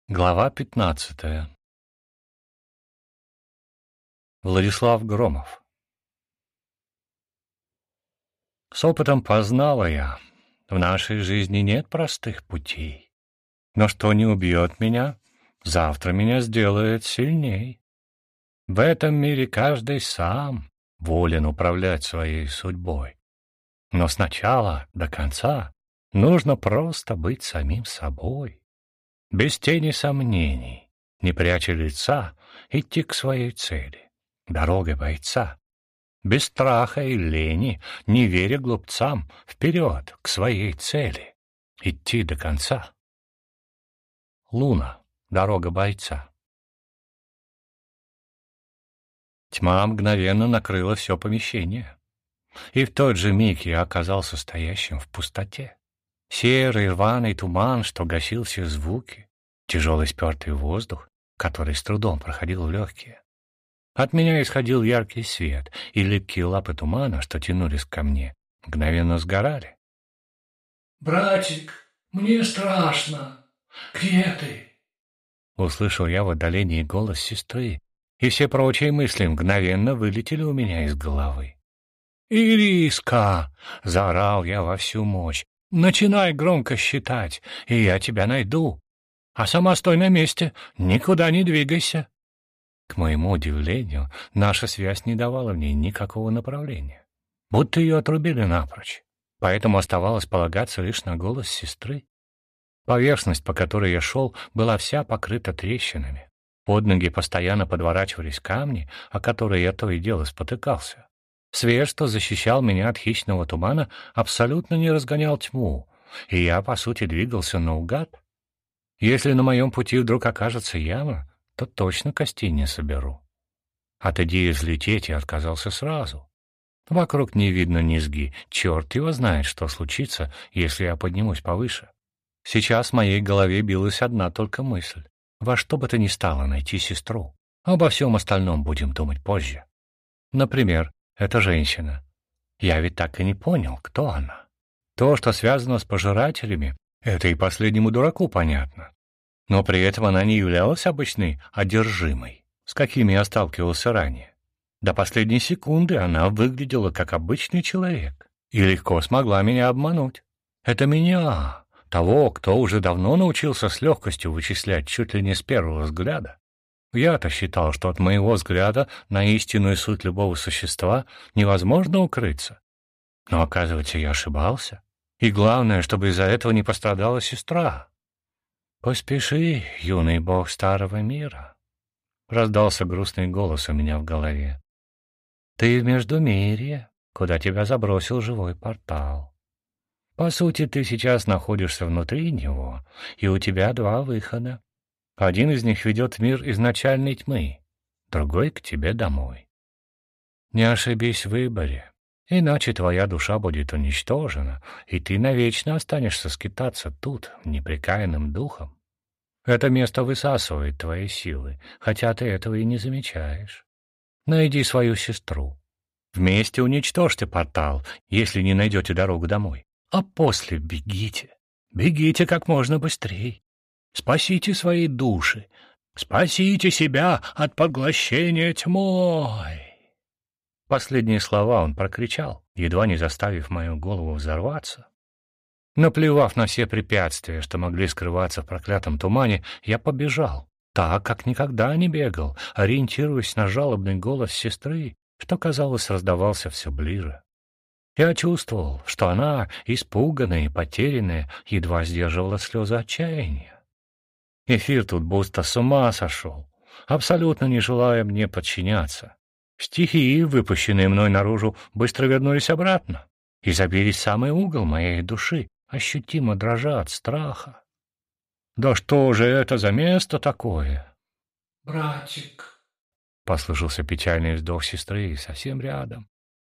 Глава 15. Владислав Громов. С опытом познала я, в нашей жизни нет простых путей. Но что не убьет меня, завтра меня сделает сильней. В этом мире каждый сам волен управлять своей судьбой. Но сначала до конца нужно просто быть самим собой. Без тени сомнений, не пряча лица, идти к своей цели, дорогой бойца. Без страха и лени, не веря глупцам, вперед к своей цели, идти до конца. Луна, дорога бойца. Тьма мгновенно накрыла все помещение, и в тот же миг я оказался стоящим в пустоте. Серый рваный туман, что гасил все звуки, тяжелый спертый воздух, который с трудом проходил в легкие. От меня исходил яркий свет, и липкие лапы тумана, что тянулись ко мне, мгновенно сгорали. «Братик, мне страшно. Где ты?» Услышал я в отдалении голос сестры, и все прочие мысли мгновенно вылетели у меня из головы. «Ириска!» — заорал я во всю мощь. «Начинай громко считать, и я тебя найду. А сама стой на месте, никуда не двигайся». К моему удивлению, наша связь не давала мне никакого направления, будто ее отрубили напрочь, поэтому оставалось полагаться лишь на голос сестры. Поверхность, по которой я шел, была вся покрыта трещинами. Под ноги постоянно подворачивались камни, о которые я то и дело спотыкался. Свет, что защищал меня от хищного тумана, абсолютно не разгонял тьму, и я, по сути, двигался наугад. Если на моем пути вдруг окажется яма, то точно костей не соберу. От идеи взлететь я отказался сразу. Вокруг не видно низги, черт его знает, что случится, если я поднимусь повыше. Сейчас в моей голове билась одна только мысль: во что бы то ни стало найти сестру. Обо всем остальном будем думать позже. Например, эта женщина. Я ведь так и не понял, кто она. То, что связано с пожирателями, это и последнему дураку понятно. Но при этом она не являлась обычной одержимой, с какими я сталкивался ранее. До последней секунды она выглядела как обычный человек и легко смогла меня обмануть. Это меня, того, кто уже давно научился с легкостью вычислять чуть ли не с первого взгляда. Я-то считал, что от моего взгляда на истинную суть любого существа невозможно укрыться. Но, оказывается, я ошибался. И главное, чтобы из-за этого не пострадала сестра. «Поспеши, юный бог старого мира», — раздался грустный голос у меня в голове. «Ты в Междумирье, куда тебя забросил живой портал. По сути, ты сейчас находишься внутри него, и у тебя два выхода. Один из них ведет в мир изначальной тьмы, другой — к тебе домой. Не ошибись в выборе, иначе твоя душа будет уничтожена, и ты навечно останешься скитаться тут, непрекаянным духом. Это место высасывает твои силы, хотя ты этого и не замечаешь. Найди свою сестру. Вместе уничтожьте портал, если не найдете дорогу домой. А после бегите. Бегите как можно быстрее. Спасите свои души. Спасите себя от поглощения тьмой. Последние слова он прокричал, едва не заставив мою голову взорваться. Наплевав на все препятствия, что могли скрываться в проклятом тумане, я побежал, так, как никогда не бегал, ориентируясь на жалобный голос сестры, что, казалось, раздавался все ближе. Я чувствовал, что она, испуганная и потерянная, едва сдерживала слезы отчаяния. Эфир тут будто с ума сошел, абсолютно не желая мне подчиняться. Стихии, выпущенные мной наружу, быстро вернулись обратно и забились в самый угол моей души, ощутимо дрожа от страха. «Да что же это за место такое?» «Братик», — послышался печальный вздох сестры совсем рядом.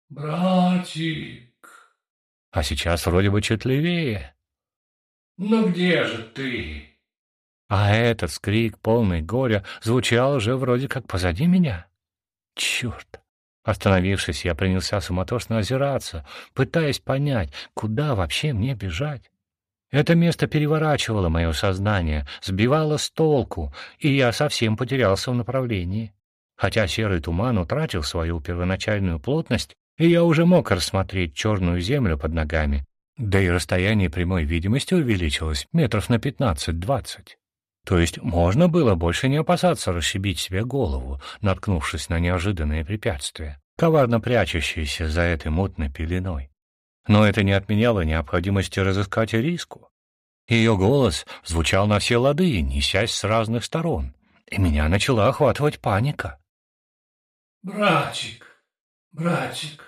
«Братик». А сейчас вроде бы чуть левее. «Ну где же ты?» А этот скрик, полный горя, звучал уже вроде как позади меня. Черт! Остановившись, я принялся суматошно озираться, пытаясь понять, куда вообще мне бежать. Это место переворачивало мое сознание, сбивало с толку, и я совсем потерялся в направлении. Хотя серый туман утратил свою первоначальную плотность, и я уже мог рассмотреть черную землю под ногами, да и расстояние прямой видимости увеличилось метров на 15-20. То есть можно было больше не опасаться расшибить себе голову, наткнувшись на неожиданные препятствия, коварно прячущиеся за этой мутной пеленой. Но это не отменяло необходимости разыскать Ириску. Ее голос звучал на все лады, несясь с разных сторон, и меня начала охватывать паника. Братик, братик,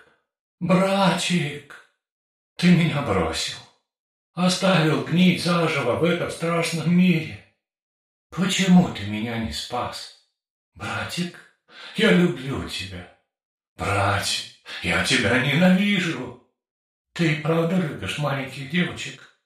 братик, ты меня бросил, оставил гнить заживо в этом страшном мире. Почему ты меня не спас? Братик, я люблю тебя. Братик, я тебя ненавижу. Ты правда любишь маленьких девочек?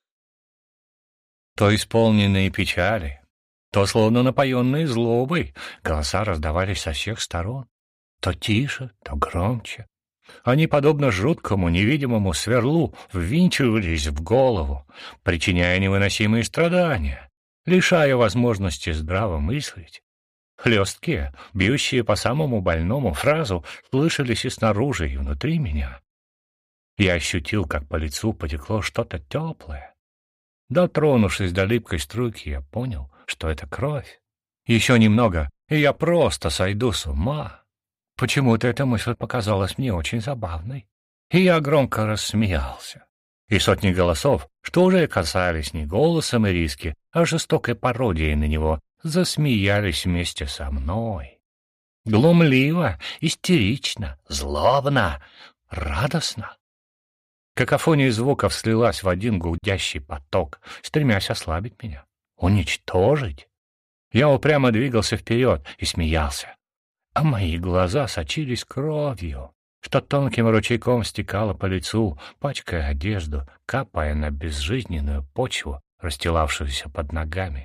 То исполненные печали, то словно напоенные злобой, голоса раздавались со всех сторон. То тише, то громче. Они, подобно жуткому невидимому сверлу, ввинчивались в голову, причиняя невыносимые страдания, лишая возможности здраво мыслить. Хлесткие, бьющие по самому больному фразу, слышались и снаружи, и внутри меня. Я ощутил, как по лицу потекло что-то теплое. Дотронувшись до липкой струйки, я понял, что это кровь. Еще немного, и я просто сойду с ума. Почему-то эта мысль показалась мне очень забавной, и я громко рассмеялся. И сотни голосов, что уже касались не голосом Ириски, а жестокой пародией на него, засмеялись вместе со мной. Глумливо, истерично, злобно, радостно. Какофония звуков слилась в один гудящий поток, стремясь ослабить меня, уничтожить. Я упрямо двигался вперед и смеялся, а мои глаза сочились кровью, что тонким ручейком стекало по лицу, пачкая одежду, капая на безжизненную почву, расстилавшуюся под ногами.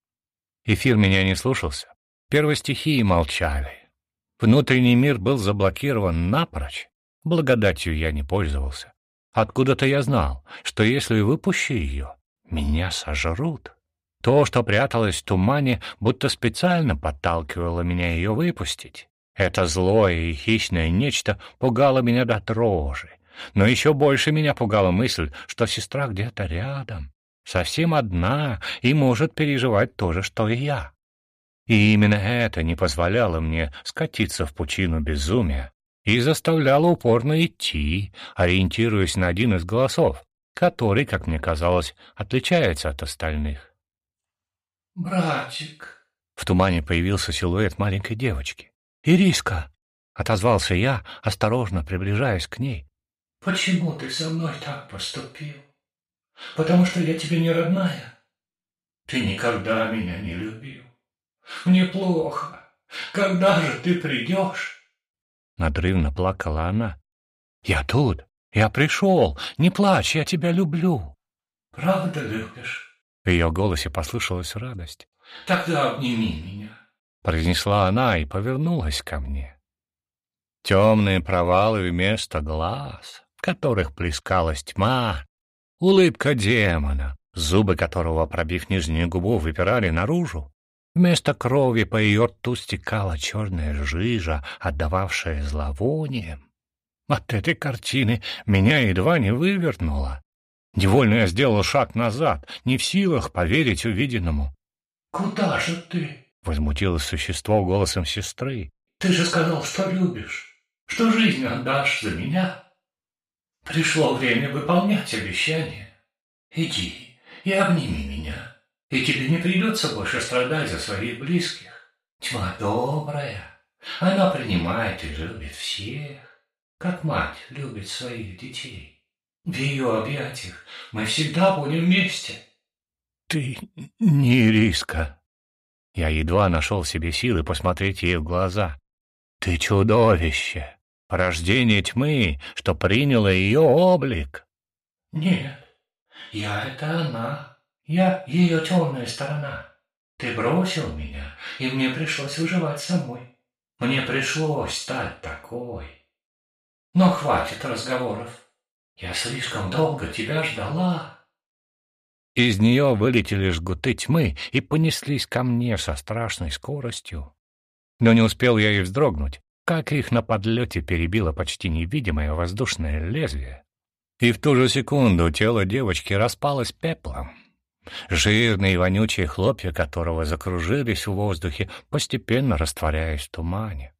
Эфир меня не слушался, первостихии молчали. Внутренний мир был заблокирован напрочь, благодатью я не пользовался. Откуда-то я знал, что если выпущу ее, меня сожрут. То, что пряталось в тумане, будто специально подталкивало меня ее выпустить. Это злое и хищное нечто пугало меня до дрожи. Но еще больше меня пугала мысль, что сестра где-то рядом, совсем одна и может переживать то же, что и я. И именно это не позволяло мне скатиться в пучину безумия и заставляло упорно идти, ориентируясь на один из голосов, который, как мне казалось, отличается от остальных. Братик. В тумане появился силуэт маленькой девочки. «Ириска!» — отозвался я, осторожно приближаясь к ней. Почему ты со мной так поступил? Потому что я тебе не родная? Ты никогда меня не любил. Мне плохо. Когда же ты придешь? Надрывно плакала она. «Я тут! Я пришел! Не плачь, я тебя люблю!» Правда любишь? В ее голосе послышалась радость. Тогда обними меня. Произнесла она и повернулась ко мне. Темные провалы вместо глаз, в которых плескалась тьма, улыбка демона, зубы которого, пробив нижнюю губу, выпирали наружу. Вместо крови по ее рту стекала черная жижа, отдававшая зловонием. От этой картины меня едва не вывернуло. Невольно я сделал шаг назад, не в силах поверить увиденному. «Куда же ты?» — возмутилось существо голосом сестры. «Ты же сказал, что любишь, что жизнь отдашь за меня. Пришло время выполнять обещание. Иди и обними меня, и тебе не придется больше страдать за своих близких. Тьма добрая, она принимает и любит всех, как мать любит своих детей. В ее объятиях мы всегда будем вместе». «Ты не Ириска». Я едва нашел в себе силы посмотреть ей в глаза. «Ты чудовище, порождение тьмы, что приняло ее облик». «Нет, я — это она, я — ее темная сторона. Ты бросил меня, и мне пришлось выживать самой. Мне пришлось стать такой. Но хватит разговоров. Я слишком долго тебя ждала». Из нее вылетели жгуты тьмы и понеслись ко мне со страшной скоростью. Но не успел я и вздрогнуть, как их на подлете перебило почти невидимое воздушное лезвие. И в ту же секунду тело девочки распалось пеплом. Жирные и вонючие хлопья которого закружились в воздухе, постепенно растворяясь в тумане.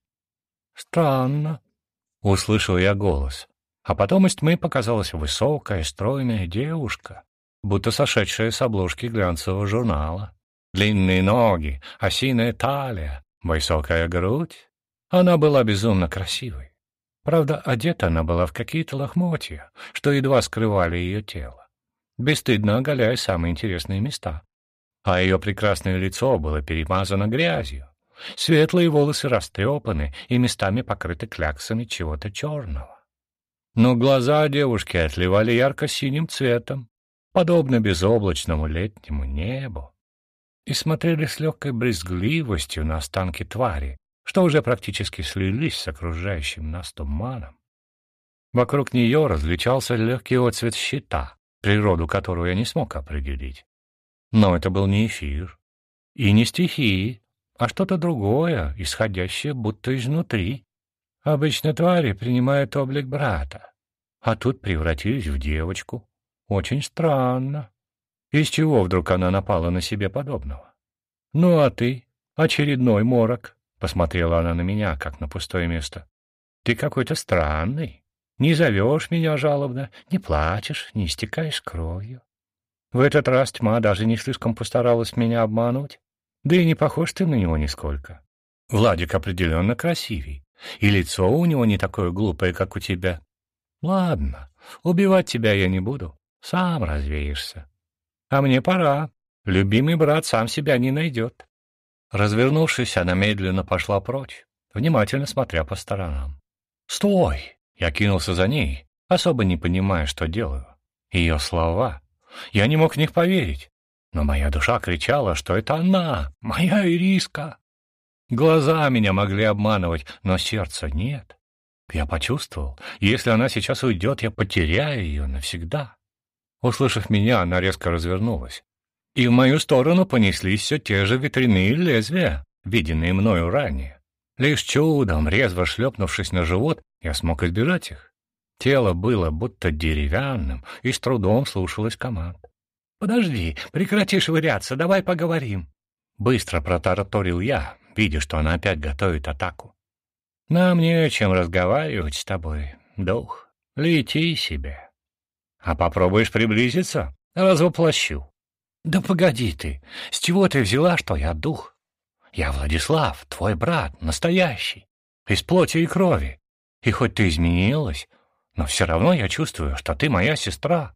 «Странно», — услышал я голос, а потом из тьмы показалась высокая, стройная девушка, будто сошедшая с обложки глянцевого журнала. Длинные ноги, осиная талия, высокая грудь. Она была безумно красивой. Правда, одета она была в какие-то лохмотья, что едва скрывали ее тело, бесстыдно оголяя самые интересные места. А ее прекрасное лицо было перемазано грязью. Светлые волосы растрепаны и местами покрыты кляксами чего-то черного. Но глаза девушки отливали ярко-синим цветом, подобно безоблачному летнему небу, и смотрели с легкой брезгливостью на останки твари, что уже практически слились с окружающим нас туманом. Вокруг нее различался легкий отцвет щита, природу которого я не смог определить. Но это был не эфир и не стихии, а что-то другое, исходящее будто изнутри. Обычно твари принимают облик брата, а тут превратились в девочку. Очень странно. Из чего вдруг она напала на себе подобного? «Ну а ты? Очередной морок», — посмотрела она на меня, как на пустое место. «Ты какой-то странный. Не зовешь меня жалобно, не плачешь, не истекаешь кровью. В этот раз тьма даже не слишком постаралась меня обмануть. Да и не похож ты на него нисколько. Владик определенно красивей, и лицо у него не такое глупое, как у тебя. Ладно, убивать тебя я не буду, сам развеешься. А мне пора, любимый брат сам себя не найдет». Развернувшись, она медленно пошла прочь, внимательно смотря по сторонам. «Стой!» — я кинулся за ней, особо не понимая, что делаю. Ее слова. Я не мог в них поверить. Но моя душа кричала, что это она, моя Ириска. Глаза меня могли обманывать, но сердца нет. Я почувствовал, если она сейчас уйдет, я потеряю ее навсегда. Услышав меня, она резко развернулась. И в мою сторону понеслись все те же ветряные лезвия, виденные мною ранее. Лишь чудом, резво шлепнувшись на живот, я смог избежать их. Тело было будто деревянным и с трудом слушалось команд. «Подожди, прекрати швыряться, давай поговорим». Быстро протараторил я, видя, что она опять готовит атаку. «Нам не о чем разговаривать с тобой, дух. Лети себе. А попробуешь приблизиться — развоплощу». «Да погоди ты, с чего ты взяла, что я дух? Я Владислав, твой брат, настоящий, из плоти и крови. И хоть ты изменилась, но все равно я чувствую, что ты моя сестра».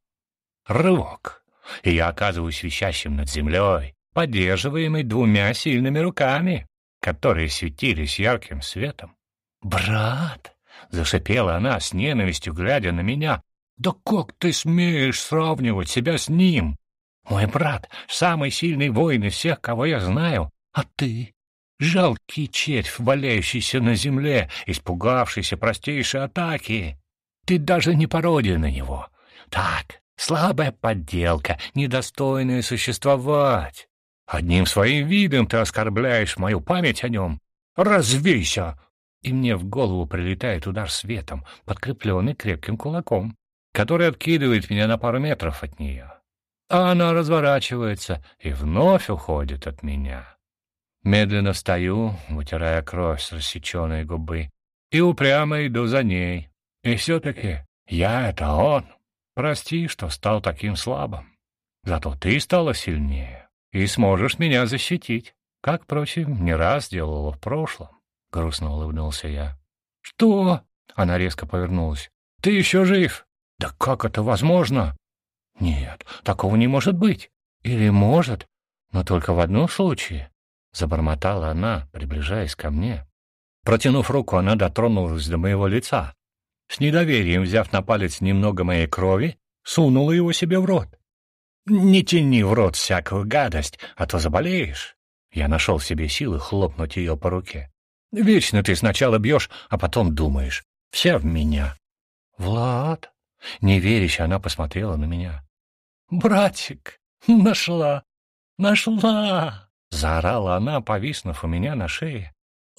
Рывок, и я оказываюсь висящим над землей, поддерживаемый двумя сильными руками, которые светились ярким светом. «Брат!» — зашипела она с ненавистью, глядя на меня. «Да как ты смеешь сравнивать себя с ним? Мой брат — самый сильный воин из всех, кого я знаю, а ты — жалкий червь, валяющийся на земле, испугавшийся простейшей атаки. Ты даже не пародия на него. Так, слабая подделка, недостойная существовать. Одним своим видом ты оскорбляешь мою память о нем. Развейся!» И мне в голову прилетает удар светом, подкрепленный крепким кулаком, который откидывает меня на пару метров от нее. А она разворачивается и вновь уходит от меня. Медленно встаю, вытирая кровь с рассеченной губы, и упрямо иду за ней. И все-таки я — это он. Прости, что стал таким слабым. Зато ты стала сильнее и сможешь меня защитить, как, впрочем, не раз делала в прошлом. Грустно улыбнулся я. «Что?» — она резко повернулась. «Ты еще жив?» «Да как это возможно?» «Нет, такого не может быть. Или может, но только в одном случае», — забормотала она, приближаясь ко мне. Протянув руку, она дотронулась до моего лица. С недоверием, взяв на палец немного моей крови, сунула его себе в рот. «Не тяни в рот всякую гадость, а то заболеешь». Я нашел в себе силы хлопнуть ее по руке. «Вечно ты сначала бьешь, а потом думаешь. Вся в меня». «Влад?» — неверяще она посмотрела на меня. «Братик!» Нашла! Нашла!» — заорала она, повиснув у меня на шее.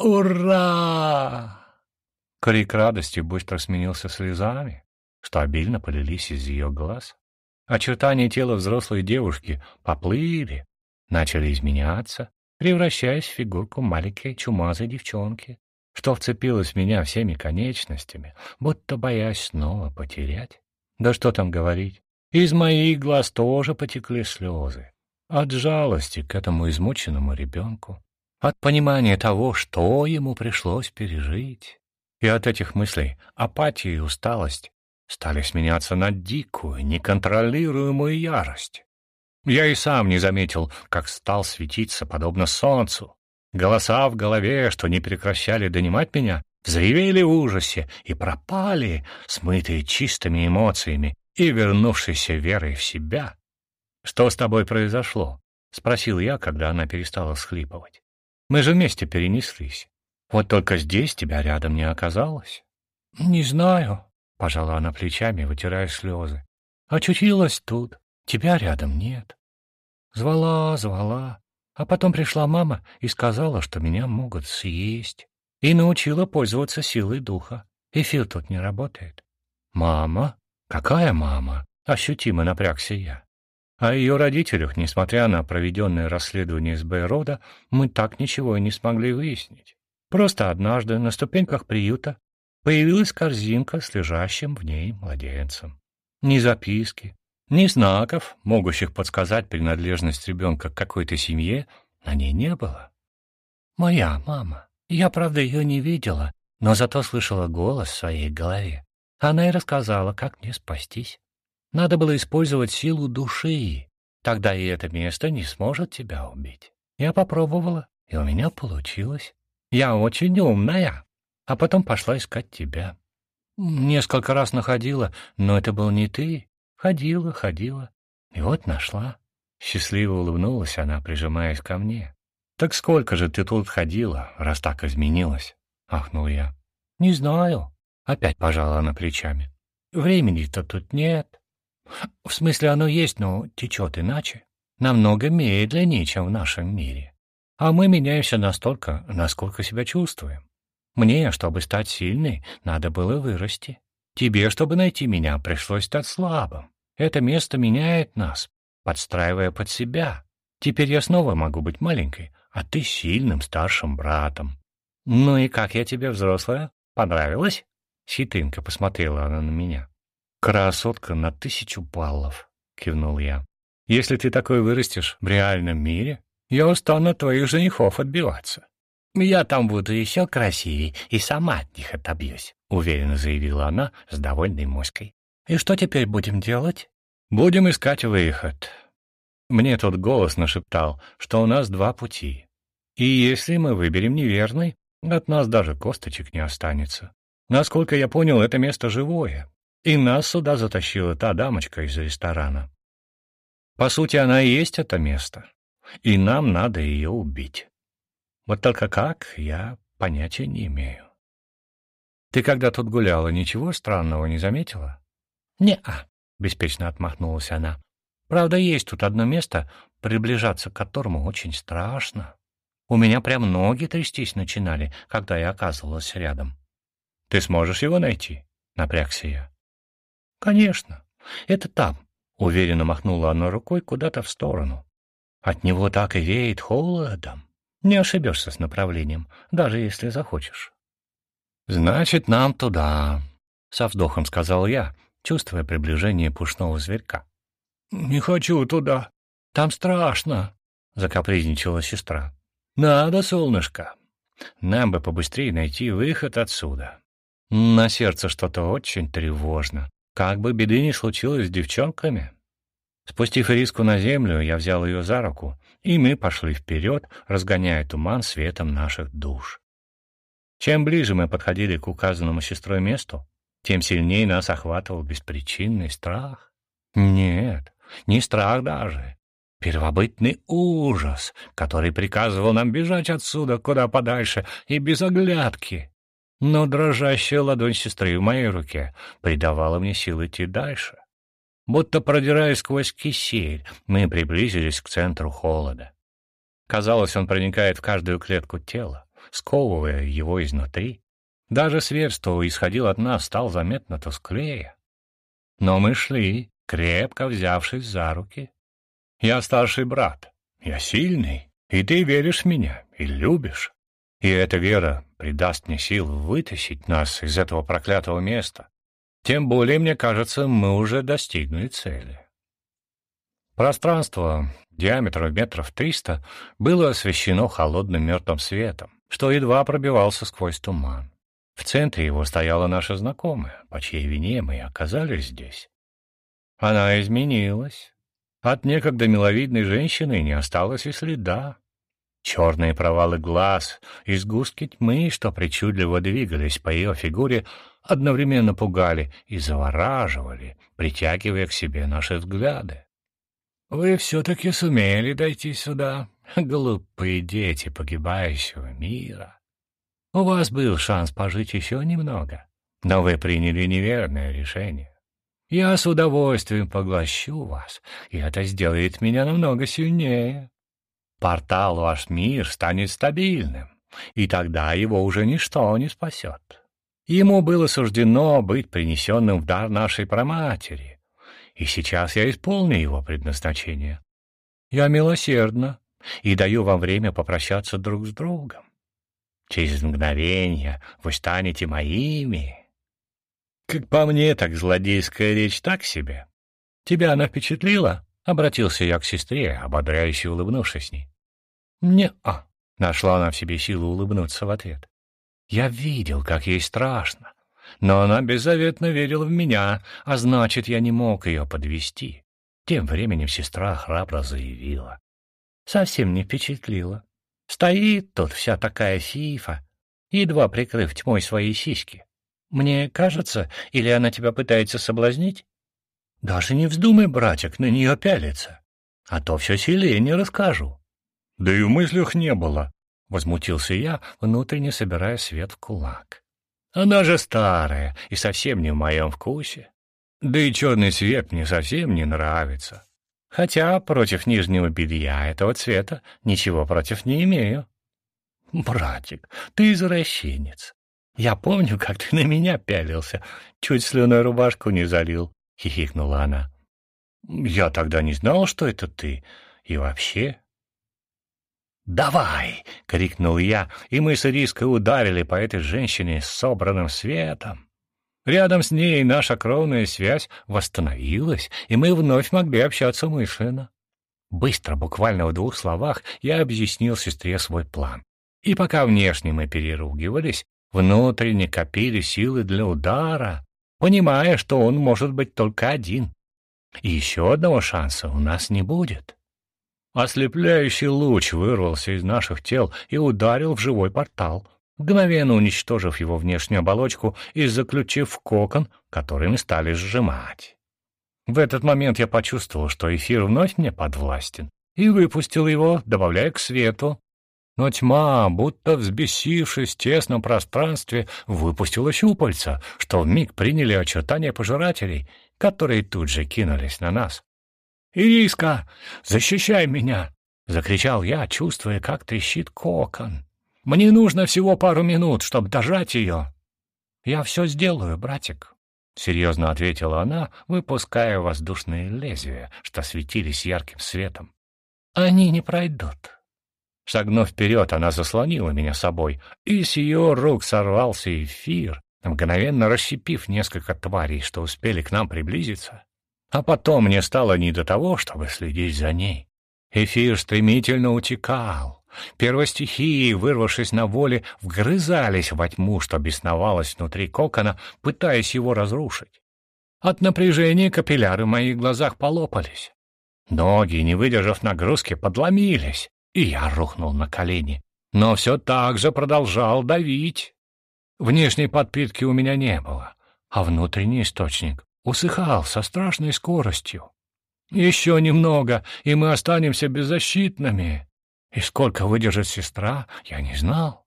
«Ура!» Крик радости быстро сменился слезами, что обильно полились из ее глаз. Очертания тела взрослой девушки поплыли, начали изменяться, превращаясь в фигурку маленькой чумазой девчонки, что вцепилась в меня всеми конечностями, будто боясь снова потерять. Да что там говорить, из моих глаз тоже потекли слезы. От жалости к этому измученному ребенку, от понимания того, что ему пришлось пережить. И от этих мыслей апатия и усталость стали сменяться на дикую, неконтролируемую ярость. Я и сам не заметил, как стал светиться, подобно солнцу. Голоса в голове, что не прекращали донимать меня, взревели в ужасе и пропали, смытые чистыми эмоциями и вернувшейся верой в себя. «Что с тобой произошло?» — спросил я, когда она перестала всхлипывать. «Мы же вместе перенеслись. Вот только здесь тебя рядом не оказалось». «Не знаю», — пожала она плечами, вытирая слезы. «Очутилась тут, тебя рядом нет. Звала, звала, а потом пришла мама и сказала, что меня могут съесть, и научила пользоваться силой духа. Эфир тут не работает». «Мама? Какая мама?» — ощутимо напрягся я. О ее родителях, несмотря на проведенное расследование СБ-рода, мы так ничего и не смогли выяснить. Просто однажды на ступеньках приюта появилась корзинка с лежащим в ней младенцем. Ни записки, ни знаков, могущих подсказать принадлежность ребенка к какой-то семье, на ней не было. «Моя мама. Я, правда, ее не видела, но зато слышала голос в своей голове. Она и рассказала, как мне спастись. Надо было использовать силу души, тогда и это место не сможет тебя убить. Я попробовала, и у меня получилось. Я очень умная, а потом пошла искать тебя. Несколько раз находила, но это был не ты. Ходила, и вот нашла». Счастливо улыбнулась она, прижимаясь ко мне. «Так сколько же ты тут ходила, раз так изменилась?» — ахнул я. «Не знаю», — опять пожала она плечами. «Времени-то тут нет. В смысле, оно есть, но течет иначе. Намного медленнее, чем в нашем мире. А мы меняемся настолько, насколько себя чувствуем. Мне, чтобы стать сильной, надо было вырасти. Тебе, чтобы найти меня, пришлось стать слабым. Это место меняет нас, подстраивая под себя. Теперь я снова могу быть маленькой, а ты сильным старшим братом. Ну и как я тебе, взрослая? Понравилось?» Хитринка посмотрела она на меня. «Красотка на 1000 баллов», — кивнул я. «Если ты такой вырастешь в реальном мире, я устану от твоих женихов отбиваться». «Я там буду еще красивее и сама от них отобьюсь», — уверенно заявила она с довольной моськой. «И что теперь будем делать?» «Будем искать выход». Мне тот голос нашептал, что у нас 2 пути. И если мы выберем неверный, от нас даже косточек не останется. Насколько я понял, это место живое. И нас сюда затащила та дамочка из ресторана. По сути, она и есть это место, и нам надо ее убить. Вот только как, я понятия не имею. Ты когда тут гуляла, ничего странного не заметила? «Не-а», — беспечно отмахнулась она. «Правда, есть тут одно место, приближаться к которому очень страшно. У меня прям ноги трястись начинали, когда я оказывалась рядом». «Ты сможешь его найти?» — напрягся я. «Конечно, это там», — уверенно махнула она рукой куда-то в сторону. «От него так и веет холодом. Не ошибешься с направлением, даже если захочешь». «Значит, нам туда», — со вздохом сказал я, чувствуя приближение пушного зверька. «Не хочу туда. Там страшно», — закапризничала сестра. «Надо, солнышко. Нам бы побыстрее найти выход отсюда. На сердце что-то очень тревожно. Как бы беды ни случилось с девчонками». Спустив Ириску на землю, я взял ее за руку, и мы пошли вперед, разгоняя туман светом наших душ. Чем ближе мы подходили к указанному сестрой месту, тем сильнее нас охватывал беспричинный страх. Нет, не страх даже. Первобытный ужас, который приказывал нам бежать отсюда куда подальше и без оглядки. Но дрожащая ладонь сестры в моей руке придавала мне сил идти дальше. Будто продираясь сквозь кисель, мы приблизились к центру холода. Казалось, он проникает в каждую клетку тела, сковывая его изнутри. Даже свет, что исходил от нас, стал заметно тусклее. Но мы шли, крепко взявшись за руки. Я старший брат, я сильный, и ты веришь в меня и любишь. И эта вера придаст мне сил вытащить нас из этого проклятого места. Тем более, мне кажется, мы уже достигли цели. Пространство диаметром метров 300 было освещено холодным мертвым светом, что едва пробивался сквозь туман. В центре его стояла наша знакомая, по чьей вине мы оказались здесь. Она изменилась. От некогда миловидной женщины не осталось и следа. Черные провалы глаз и сгустки тьмы, что причудливо двигались по ее фигуре, одновременно пугали и завораживали, притягивая к себе наши взгляды. «Вы все-таки сумели дойти сюда, глупые дети погибающего мира. У вас был шанс пожить еще немного, но вы приняли неверное решение. Я с удовольствием поглощу вас, и это сделает меня намного сильнее. Портал в ваш мир станет стабильным, и тогда его уже ничто не спасет. Ему было суждено быть принесенным в дар нашей праматери, и сейчас я исполню его предназначение. Я милосердна и даю вам время попрощаться друг с другом. Через мгновение вы станете моими». «Как по мне, так злодейская речь так себе. Тебя она впечатлила?» — обратился я к сестре, ободряюще улыбнувшись с ней. «Не-а», — нашла она в себе силу улыбнуться в ответ. Я видел, как ей страшно, но она беззаветно верила в меня, а значит, я не мог ее подвести. Тем временем сестра храбро заявила. Совсем не впечатлила. Стоит тут вся такая фифа, едва прикрыв тьмой свои сиськи. Мне кажется, или она тебя пытается соблазнить? Даже не вздумай, братик, на нее пялиться, а то все сильнее не расскажу. Да и в мыслях не было, — возмутился я, внутренне собирая свет в кулак. Она же старая и совсем не в моем вкусе. Да и черный цвет мне совсем не нравится. Хотя против нижнего белья этого цвета ничего против не имею. Братик, ты извращенец. Я помню, как ты на меня пялился, чуть слюной рубашку не залил, — хихикнула она. Я тогда не знал, что это ты, и вообще... «Давай!» — крикнул я, и мы с Ириской ударили по этой женщине с собранным светом. Рядом с ней наша кровная связь восстановилась, и мы вновь могли общаться мысленно. Быстро, буквально в 2 словах, я объяснил сестре свой план. И пока внешне мы переругивались, внутренне копили силы для удара, понимая, что он может быть только один. И еще одного шанса у нас не будет. Ослепляющий луч вырвался из наших тел и ударил в живой портал, мгновенно уничтожив его внешнюю оболочку и заключив в кокон, который мы стали сжимать. В этот момент я почувствовал, что эфир вновь мне подвластен, и выпустил его, добавляя к свету. Но тьма, будто взбесившись в тесном пространстве, выпустила щупальца, что вмиг приняли очертания пожирателей, которые тут же кинулись на нас. «Ириска, защищай меня!» — закричал я, чувствуя, как трещит кокон. «Мне нужно всего пару минут, чтобы дожать ее». «Я все сделаю, братик», — серьезно ответила она, выпуская воздушные лезвия, что светились ярким светом. «Они не пройдут». Шагнув вперед, она заслонила меня собой, и с ее рук сорвался эфир, мгновенно расщепив несколько тварей, что успели к нам приблизиться. А потом мне стало не до того, чтобы следить за ней. Эфир стремительно утекал. Первостихии, вырвавшись на воле, вгрызались во тьму, что бесновалась внутри кокона, пытаясь его разрушить. От напряжения капилляры в моих глазах полопались. Ноги, не выдержав нагрузки, подломились, и я рухнул на колени, но все так же продолжал давить. Внешней подпитки у меня не было, а внутренний источник усыхал со страшной скоростью. Еще немного, и мы останемся беззащитными. И сколько выдержит сестра, я не знал.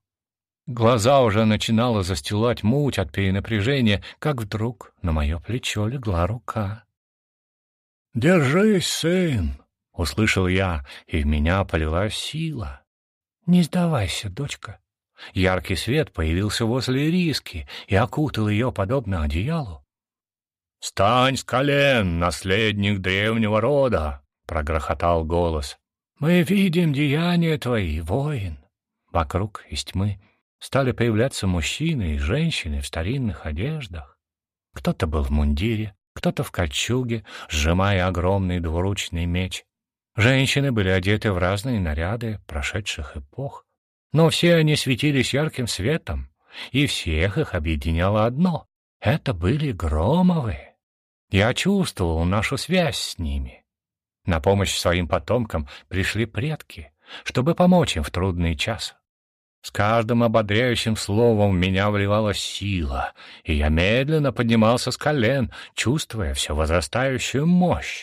Глаза уже начинала застилать муть от перенапряжения, как вдруг на мое плечо легла рука. «Держись, сын!» — услышал я, и в меня полилась сила. «Не сдавайся, дочка». Яркий свет появился возле Ириски и окутал ее подобно одеялу. «Встань с колен, наследник древнего рода!» — прогрохотал голос. «Мы видим деяния твои, воин!» Вокруг из тьмы стали появляться мужчины и женщины в старинных одеждах. Кто-то был в мундире, кто-то в кольчуге, сжимая огромный двуручный меч. Женщины были одеты в разные наряды прошедших эпох, но все они светились ярким светом, и всех их объединяло одно — это были Громовы. Я чувствовал нашу связь с ними. На помощь своим потомкам пришли предки, чтобы помочь им в трудный час. С каждым ободряющим словом в меня вливалась сила, и я медленно поднимался с колен, чувствуя все возрастающую мощь.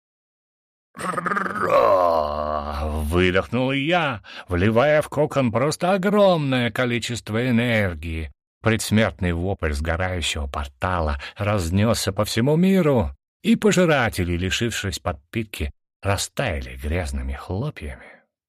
Выдохнул я, вливая в кокон просто огромное количество энергии. Предсмертный вопль сгорающего портала разнесся по всему миру, и пожиратели, лишившись подпитки, растаяли грязными хлопьями.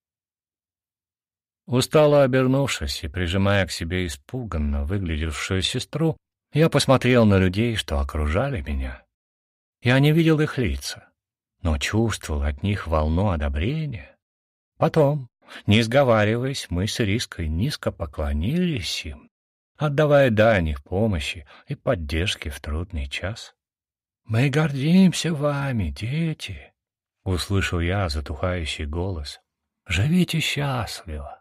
Устало обернувшись и прижимая к себе испуганно выглядевшую сестру, я посмотрел на людей, что окружали меня. Я не видел их лица, но чувствовал от них волну одобрения. Потом, не сговариваясь, мы с Ириской низко поклонились им, отдавая дань их помощи и поддержки в трудный час. «Мы гордимся вами, дети!» — услышал я затухающий голос. «Живите счастливо!»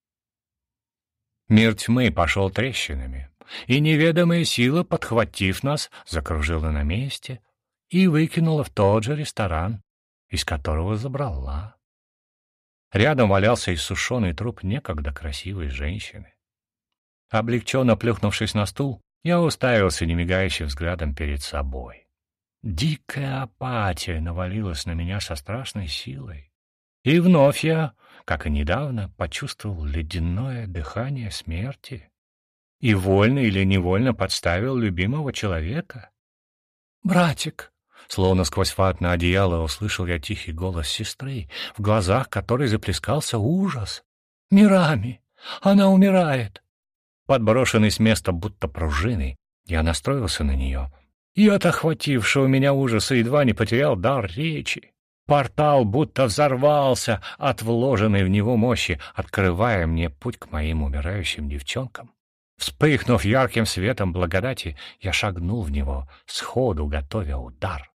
Мир тьмы пошел трещинами, и неведомая сила, подхватив нас, закружила на месте и выкинула в тот же ресторан, из которого забрала. Рядом валялся иссушенный труп некогда красивой женщины. Облегченно плюхнувшись на стул, я уставился немигающим взглядом перед собой. Дикая апатия навалилась на меня со страшной силой. И вновь я, как и недавно, почувствовал ледяное дыхание смерти и вольно или невольно подставил любимого человека. «Братик!» Словно сквозь ватное одеяло услышал я тихий голос сестры, в глазах которой заплескался ужас. «Мирами! Она умирает!» Подброшенный с места будто пружиной, я настроился на нее, и от охватившего меня ужаса едва не потерял дар речи. Портал будто взорвался от вложенной в него мощи, открывая мне путь к моим умирающим девчонкам. Вспыхнув ярким светом благодати, я шагнул в него, сходу готовя удар.